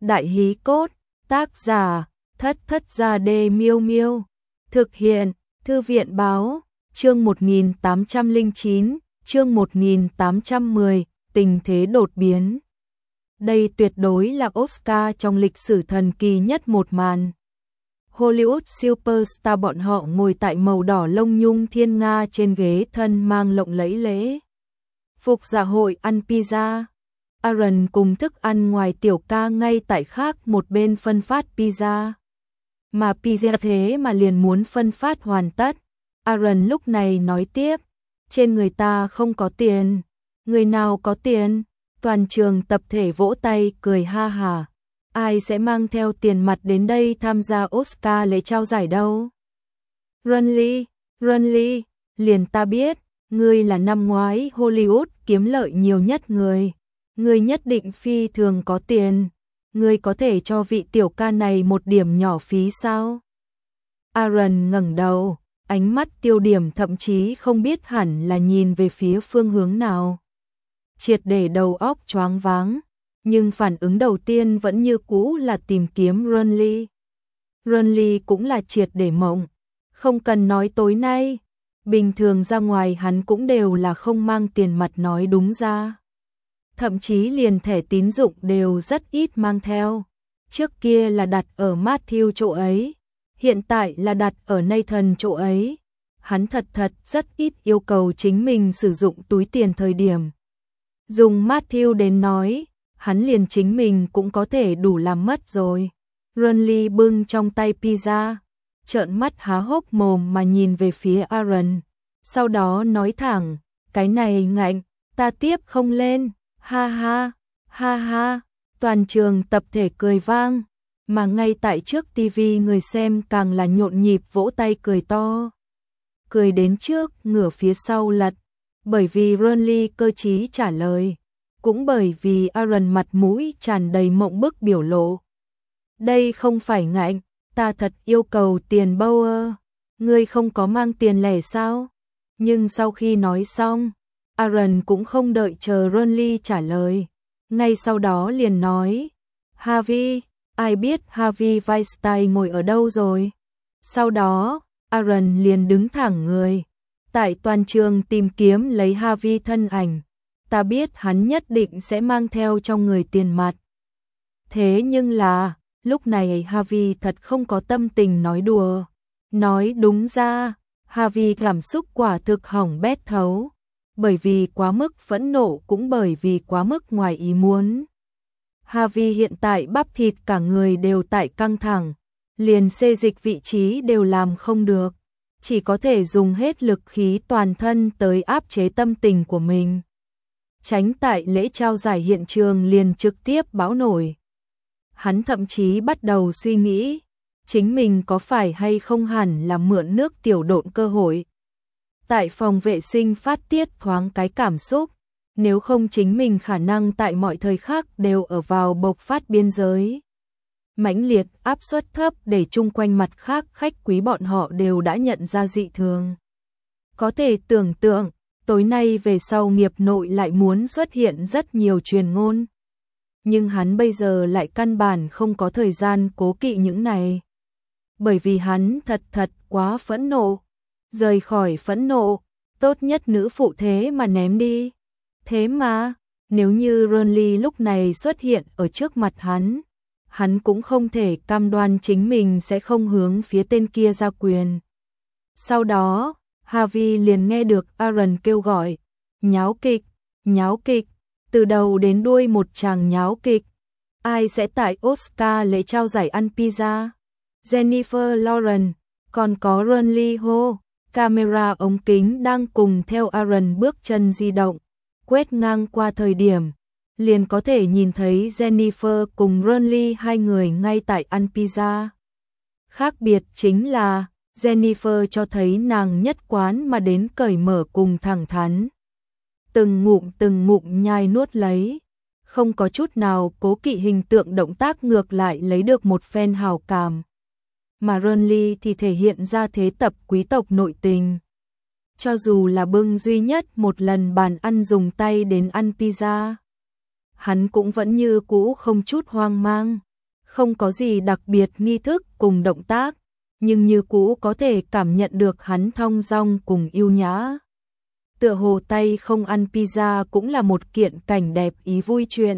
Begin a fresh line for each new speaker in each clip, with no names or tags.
Đại hí cốt, tác giả, Thất Thất Gia Đê Miêu Miêu. Thực hiện, Thư viện báo, chương 1809, chương 1810, tình thế đột biến. Đây tuyệt đối là Oscar trong lịch sử thần kỳ nhất một màn. Hollywood superstar bọn họ ngồi tại màu đỏ lông nhung thiên nga trên ghế thân mang lộng lẫy lễ phục dạ hội ăn pizza. Aaron cùng thức ăn ngoài tiểu ca ngay tại khác một bên phân phát pizza. Mà pizza thế mà liền muốn phân phát hoàn tất. Aaron lúc này nói tiếp, trên người ta không có tiền. Người nào có tiền? Toàn trường tập thể vỗ tay cười ha hà. Ai sẽ mang theo tiền mặt đến đây tham gia Oscar lễ trao giải đâu? Runley, liền ta biết, ngươi là năm ngoái Hollywood kiếm lợi nhiều nhất người. Ngươi nhất định phi thường có tiền. Ngươi có thể cho vị tiểu ca này một điểm nhỏ phí sao? Aaron ngẩng đầu, ánh mắt tiêu điểm thậm chí không biết hẳn là nhìn về phía phương hướng nào. Triệt để đầu óc choáng váng, nhưng phản ứng đầu tiên vẫn như cũ là tìm kiếm Runley. Runley cũng là triệt để mộng, không cần nói tối nay, bình thường ra ngoài hắn cũng đều là không mang tiền mặt nói đúng ra. Thậm chí liền thẻ tín dụng đều rất ít mang theo. Trước kia là đặt ở Matthew chỗ ấy, hiện tại là đặt ở Nathan chỗ ấy. Hắn thật rất ít yêu cầu chính mình sử dụng túi tiền thời điểm. Dùng Matthew đến nói, hắn liền chính mình cũng có thể đủ làm mất rồi. Runley bưng trong tay pizza, trợn mắt há hốc mồm mà nhìn về phía Aaron. Sau đó nói thẳng, cái này ngạnh, ta tiếp không lên. Ha ha, toàn trường tập thể cười vang, mà ngay tại trước tivi người xem càng là nhộn nhịp vỗ tay cười to. Cười đến trước, ngửa phía sau lật, bởi vì Runley cơ trí trả lời, cũng bởi vì Aaron mặt mũi tràn đầy mộng bức biểu lộ. Đây không phải ngạnh, ta thật yêu cầu tiền Bauer, ngươi không có mang tiền lẻ sao? Nhưng sau khi nói xong, Aaron cũng không đợi chờ Runley trả lời, ngay sau đó liền nói, Harvey, ai biết Harvey Weinstein ngồi ở đâu rồi? Sau đó, Aaron liền đứng thẳng người, tại toàn trường tìm kiếm lấy Harvey thân ảnh, ta biết hắn nhất định sẽ mang theo trong người tiền mặt. Thế nhưng là, lúc này Harvey thật không có tâm tình nói đùa, nói đúng ra, Harvey cảm xúc quả thực hỏng bét thấu. Bởi vì quá mức phẫn nộ cũng bởi vì quá mức ngoài ý muốn. Harvey hiện tại bắp thịt cả người đều tại căng thẳng, liền xê dịch vị trí đều làm không được, chỉ có thể dùng hết lực khí toàn thân tới áp chế tâm tình của mình. Tránh tại lễ trao giải hiện trường liền trực tiếp báo nổi. Hắn thậm chí bắt đầu suy nghĩ, chính mình có phải hay không hẳn là mượn nước tiểu độn cơ hội. Tại phòng vệ sinh phát tiết thoáng cái cảm xúc, nếu không chính mình khả năng tại mọi thời khắc đều ở vào bộc phát biên giới. Mãnh liệt áp suất thấp để chung quanh mặt khác khách quý bọn họ đều đã nhận ra dị thường. Có thể tưởng tượng, tối nay về sau nghiệp nội lại muốn xuất hiện rất nhiều truyền ngôn. Nhưng hắn bây giờ lại căn bản không có thời gian cố kỵ những này. Bởi vì hắn thật quá phẫn nộ. Rời khỏi phẫn nộ, tốt nhất nữ phụ thế mà ném đi. Thế mà, nếu như Runley lúc này xuất hiện ở trước mặt hắn cũng không thể cam đoan chính mình sẽ không hướng phía tên kia ra quyền. Sau đó, Harvey liền nghe được Aaron kêu gọi, nháo kịch, từ đầu đến đuôi một tràng nháo kịch. Ai sẽ tại Oscar lễ trao giải ăn pizza? Jennifer Lawrence, còn có Runley hô. Camera ống kính đang cùng theo Aaron bước chân di động, quét ngang qua thời điểm, liền có thể nhìn thấy Jennifer cùng Runley hai người ngay tại ăn pizza. Khác biệt chính là, Jennifer cho thấy nàng nhất quán mà đến cởi mở cùng thẳng thắn. Từng ngụm nhai nuốt lấy, không có chút nào cố kỵ hình tượng động tác ngược lại lấy được một phen hào cảm. Mà Runley thì thể hiện ra thế tập quý tộc nội tình. Cho dù là bưng duy nhất một lần bàn ăn dùng tay đến ăn pizza, hắn cũng vẫn như cũ không chút hoang mang, Không có gì đặc biệt nghi thức cùng động tác, nhưng như cũ có thể cảm nhận được hắn thong dong cùng yêu nhã. Tựa hồ tay không ăn pizza cũng là một kiện cảnh đẹp ý vui chuyện.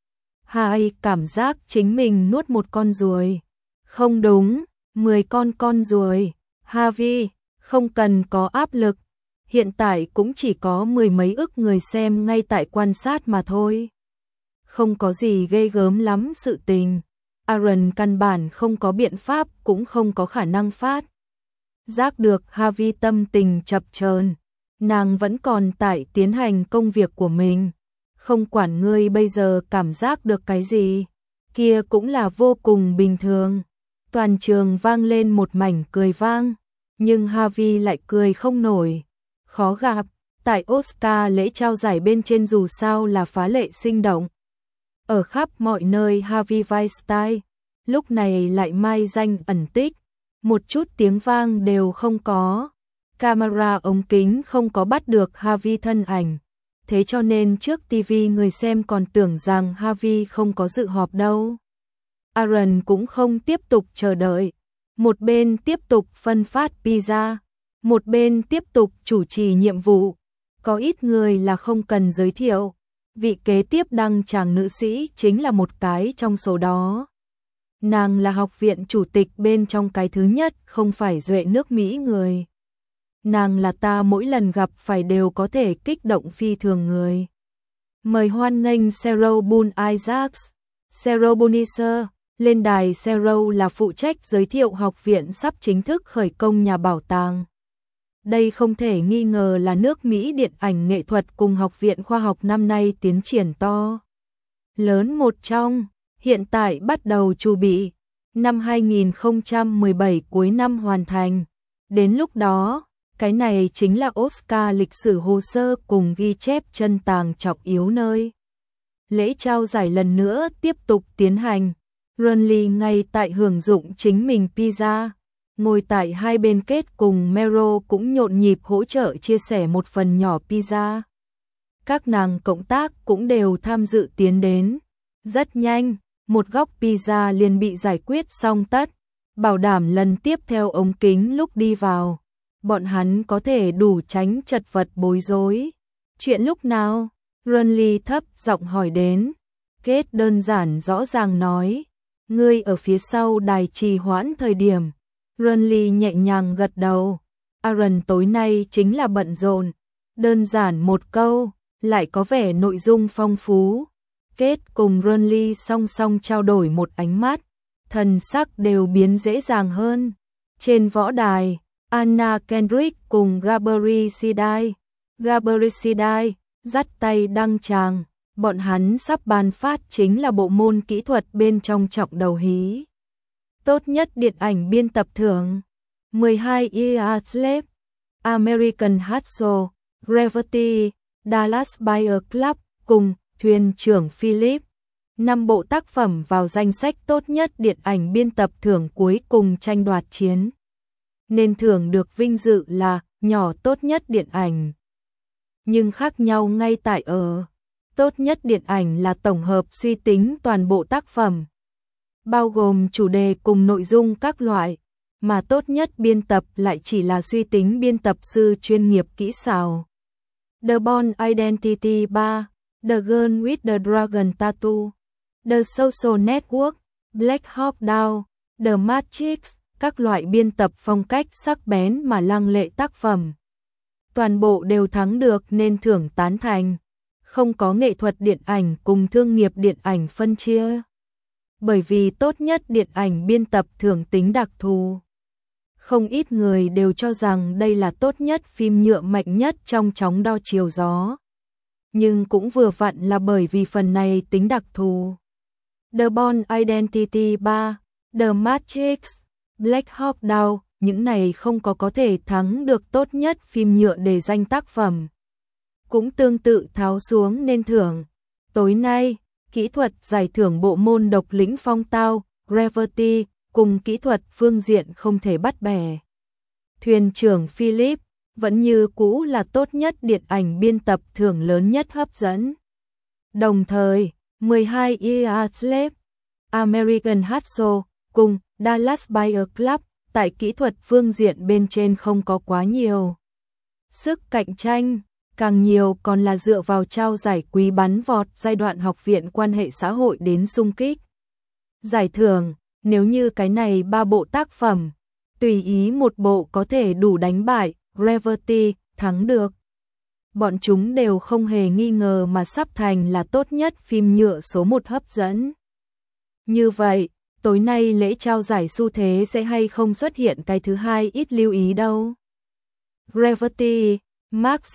Hai cảm giác chính mình nuốt một con ruồi. Không đúng, 10 con ruồi. Harvey, không cần có áp lực. Hiện tại cũng chỉ có 10 mấy ức người xem ngay tại quan sát mà thôi. Không có gì ghê gớm lắm sự tình. Aaron căn bản không có biện pháp cũng không có khả năng phát giác được Harvey tâm tình chập chờn. Nàng vẫn còn tại tiến hành công việc của mình. Không quản ngươi bây giờ cảm giác được cái gì, kia cũng là vô cùng bình thường. Toàn trường vang lên một mảnh cười vang, nhưng Harvey lại cười không nổi. Khó gặp, tại Oscar lễ trao giải bên trên dù sao là phá lệ sinh động. Ở khắp mọi nơi Harvey Weinstein, lúc này lại mai danh ẩn tích, một chút tiếng vang đều không có. Camera ống kính không có bắt được Harvey thân ảnh, thế cho nên trước TV người xem còn tưởng rằng Harvey không có dự họp đâu. Aaron cũng không tiếp tục chờ đợi, một bên tiếp tục phân phát pizza, một bên tiếp tục chủ trì nhiệm vụ. Có ít người là không cần giới thiệu, vị kế tiếp đăng tràng nữ sĩ chính là một cái trong số đó. Nàng là học viện chủ tịch bên trong cái thứ nhất không phải duệ nước Mỹ người. Nàng là ta mỗi lần gặp phải đều có thể kích động phi thường người. Mời hoan nghênh Sarah Boone Isaacs, Sarah Bonicer. Lên đài Sarah là phụ trách giới thiệu học viện sắp chính thức khởi công nhà bảo tàng. Đây không thể nghi ngờ là nước Mỹ điện ảnh nghệ thuật cùng học viện khoa học năm nay tiến triển to lớn một trong. Hiện tại bắt đầu chuẩn bị, năm 2017 cuối năm hoàn thành. Đến lúc đó, cái này chính là Oscar lịch sử hồ sơ cùng ghi chép chân tàng trọng yếu nơi. Lễ trao giải lần nữa tiếp tục tiến hành. Ronly ngay tại hưởng dụng chính mình pizza, ngồi tại hai bên kết cùng Meryl cũng nhộn nhịp hỗ trợ chia sẻ một phần nhỏ pizza. Các nàng cộng tác cũng đều tham dự tiến đến. Rất nhanh, một góc pizza liền bị giải quyết xong tất, bảo đảm lần tiếp theo ống kính lúc đi vào, bọn hắn có thể đủ tránh chật vật bối rối. Chuyện lúc nào? Ronly thấp giọng hỏi đến. Kết đơn giản rõ ràng nói, ngươi ở phía sau đài trì hoãn thời điểm. Ronly nhẹ nhàng gật đầu. Aaron tối nay chính là bận rộn. Đơn giản một câu, lại có vẻ nội dung phong phú. Kết cùng Ronly song song trao đổi một ánh mắt, thần sắc đều biến dễ dàng hơn. Trên võ đài, Anna Kendrick cùng Gabrielle Sidai dắt tay đăng tràng, bọn hắn sắp ban phát chính là bộ môn kỹ thuật bên trong trọng đầu hí. Tốt nhất điện ảnh biên tập thưởng, 12 Years Slave, American Hustle, Gravity, Dallas Buyers Club cùng Thuyền trưởng Philip. 5 bộ tác phẩm vào danh sách tốt nhất điện ảnh biên tập thưởng cuối cùng tranh đoạt chiến. Nên thưởng được vinh dự là nhỏ tốt nhất điện ảnh. Nhưng khác nhau ngay tại ở, tốt nhất điện ảnh là tổng hợp suy tính toàn bộ tác phẩm, bao gồm chủ đề cùng nội dung các loại, mà tốt nhất biên tập lại chỉ là suy tính biên tập sư chuyên nghiệp kỹ xảo. The Bourne Identity 3, The Girl with the Dragon Tattoo, The Social Network, Black Hawk Down, The Matrix, các loại biên tập phong cách sắc bén mà lăng lệ tác phẩm. Toàn bộ đều thắng được nên thưởng tán thành. Không có nghệ thuật điện ảnh cùng thương nghiệp điện ảnh phân chia. Bởi vì tốt nhất điện ảnh biên tập thưởng tính đặc thù. Không ít người đều cho rằng đây là tốt nhất phim nhựa mạnh nhất trong chóng đo chiều gió. Nhưng cũng vừa vặn là bởi vì phần này tính đặc thù. The Bourne Identity 3, The Matrix, Black Hawk Down, những này không có thể thắng được tốt nhất phim nhựa để danh tác phẩm. Cũng tương tự tháo xuống nên thưởng. Tối nay, kỹ thuật giải thưởng bộ môn độc lĩnh phong tao, Gravity, cùng kỹ thuật phương diện không thể bắt bẻ. Thuyền trưởng Philip vẫn như cũ là tốt nhất điện ảnh biên tập thưởng lớn nhất hấp dẫn. Đồng thời, 12 Years Slave, American Hustle cùng Dallas Buyers Club tại kỹ thuật phương diện bên trên không có quá nhiều sức cạnh tranh, càng nhiều còn là dựa vào trao giải quý bắn vọt giai đoạn học viện quan hệ xã hội đến xung kích. Giải thưởng, nếu như cái này 3 bộ tác phẩm, tùy ý một bộ có thể đủ đánh bại Gravity, thắng được. Bọn chúng đều không hề nghi ngờ mà sắp thành là tốt nhất phim nhựa số 1 hấp dẫn. Như vậy, tối nay lễ trao giải xu thế sẽ hay không xuất hiện cái thứ hai ít lưu ý đâu. Gravity, Mark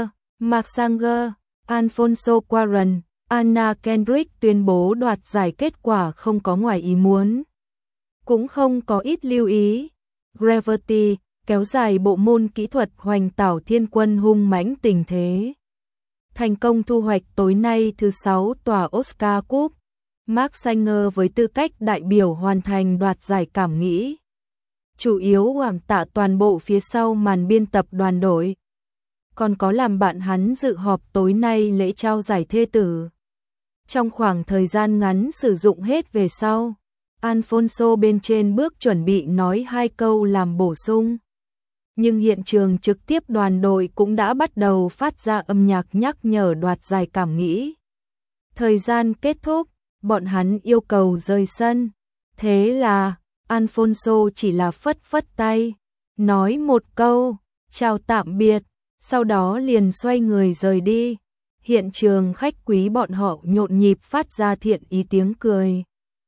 Sanger, Alfonso Cuarón, Anna Kendrick tuyên bố đoạt giải kết quả không có ngoài ý muốn. Cũng không có ít lưu ý. Gravity kéo dài bộ môn kỹ thuật hoành tảo thiên quân hung mãnh tình thế. Thành công thu hoạch tối nay thứ 6 tòa Oscar Cup. Mark Sanger với tư cách đại biểu hoàn thành đoạt giải cảm nghĩ. Chủ yếu cảm tạ toàn bộ phía sau màn biên tập đoàn đội. Còn có làm bạn hắn dự họp tối nay lễ trao giải thê tử. Trong khoảng thời gian ngắn sử dụng hết về sau, Alfonso bên trên bước chuẩn bị nói 2 câu làm bổ sung. Nhưng hiện trường trực tiếp đoàn đội cũng đã bắt đầu phát ra âm nhạc nhắc nhở đoạt giải cảm nghĩ. Thời gian kết thúc, bọn hắn yêu cầu rời sân. Thế là, Alfonso chỉ là phất phất tay, nói một câu, chào tạm biệt, sau đó liền xoay người rời đi. Hiện trường khách quý bọn họ nhộn nhịp phát ra thiện ý tiếng cười.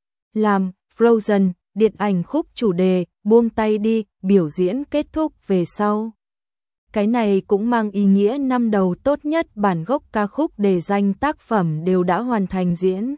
Làm Frozen, điện ảnh khúc chủ đề, buông tay đi, biểu diễn kết thúc về sau. Cái này cũng mang ý nghĩa năm đầu tốt nhất bản gốc ca khúc đề danh tác phẩm đều đã hoàn thành diễn.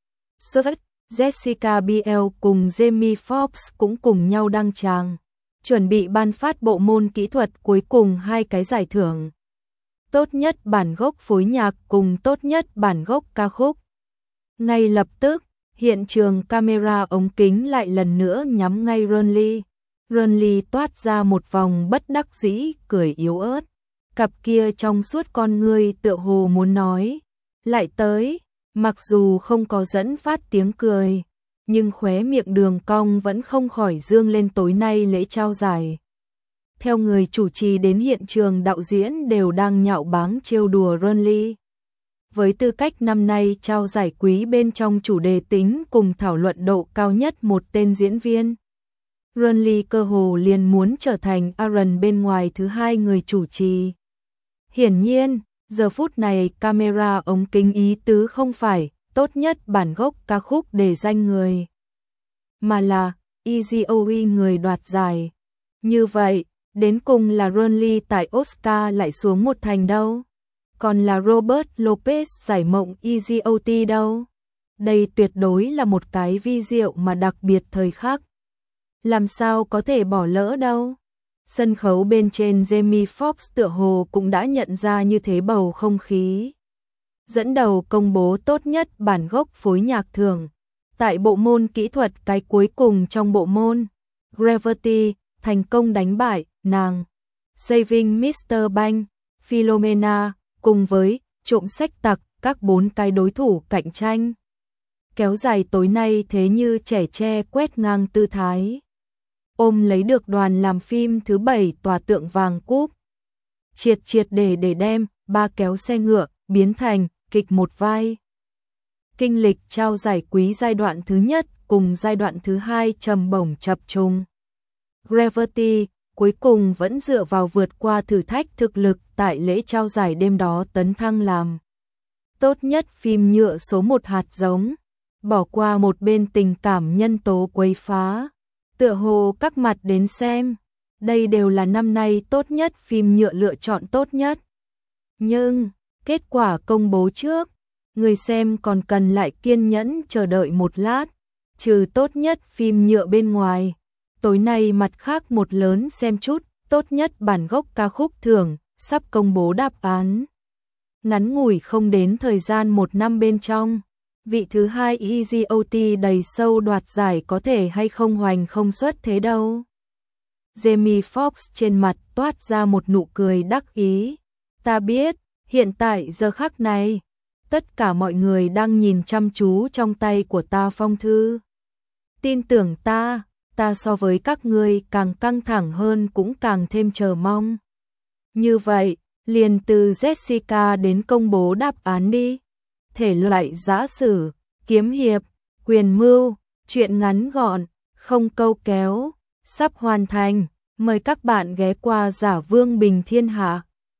Xuất Jessica Biel cùng Jamie Foxx cũng cùng nhau đăng tràng, chuẩn bị ban phát bộ môn kỹ thuật cuối cùng 2 cái giải thưởng. Tốt nhất bản gốc phối nhạc cùng tốt nhất bản gốc ca khúc. Ngay lập tức, hiện trường camera ống kính lại lần nữa nhắm ngay Ronly. Ronly toát ra một vòng bất đắc dĩ, cười yếu ớt. Cặp kia trong suốt con ngươi tựa hồ muốn nói. Lại tới, mặc dù không có dẫn phát tiếng cười, nhưng khóe miệng đường cong vẫn không khỏi dương lên tối nay lễ trao giải. Theo người chủ trì đến hiện trường đạo diễn đều đang nhạo báng trêu đùa Ronly. Với tư cách năm nay trao giải quý bên trong chủ đề tính cùng thảo luận độ cao nhất một tên diễn viên. Ronly cơ hồ liền muốn trở thành Aaron bên ngoài thứ 2 người chủ trì. Hiển nhiên, giờ phút này camera ống kính ý tứ không phải tốt nhất bản gốc ca khúc để danh người, mà là Eazy-O-E người đoạt giải. Như vậy, đến cùng là Ronly tại Oscar lại xuống một thành đâu? Còn là Robert Lopez giải mộng Eazy-O-T đâu? Đây tuyệt đối là một cái vi diệu mà đặc biệt thời khắc. Làm sao có thể bỏ lỡ đâu? Sân khấu bên trên Jamie Foxx tựa hồ cũng đã nhận ra như thế bầu không khí. Dẫn đầu công bố tốt nhất bản gốc phối nhạc thưởng. Tại bộ môn kỹ thuật cái cuối cùng trong bộ môn, Gravity thành công đánh bại nàng Saving Mr. Banks, Philomena cùng với Trộm sách tặc, các 4 cái đối thủ cạnh tranh. Kéo dài tối nay thế như trẻ tre quét ngang tư thái. Ôm lấy được đoàn làm phim thứ 7 tòa tượng vàng cúp. Triệt để đem 3 kéo xe ngựa biến thành kịch một vai. Kinh lịch trao giải quý giai đoạn thứ nhất cùng giai đoạn thứ 2 trầm bổng chập trùng. Gravity cuối cùng vẫn dựa vào vượt qua thử thách thực lực tại lễ trao giải đêm đó tấn thăng làm tốt nhất phim nhựa số 1 hạt giống, bỏ qua một bên tình cảm nhân tố quấy phá. Tựa hồ các mặt đến xem, đây đều là năm nay tốt nhất phim nhựa lựa chọn tốt nhất. Nhưng, kết quả công bố trước, người xem còn cần lại kiên nhẫn chờ đợi một lát, trừ tốt nhất phim nhựa bên ngoài. Tối nay mặt khác một lớn xem chút, tốt nhất bản gốc ca khúc thưởng, sắp công bố đáp án. Ngắn ngủi không đến thời gian 1 năm bên trong, vị thứ 2 Eazy-O-T đầy sâu đoạt giải có thể hay không hoành không xuất thế đâu. Jamie Foxx trên mặt toát ra một nụ cười đắc ý. Ta biết, hiện tại giờ khắc này, tất cả mọi người đang nhìn chăm chú trong tay của ta phong thư. Tin tưởng ta so với các ngươi càng căng thẳng hơn cũng càng thêm chờ mong. Như vậy, liền từ Jessica đến công bố đáp án đi. Thể loại giã sử, kiếm hiệp, quyền mưu, truyện ngắn gọn, không câu kéo, sắp hoàn thành. Mời các bạn ghé qua Giả Vương Bình Thiên Hạ.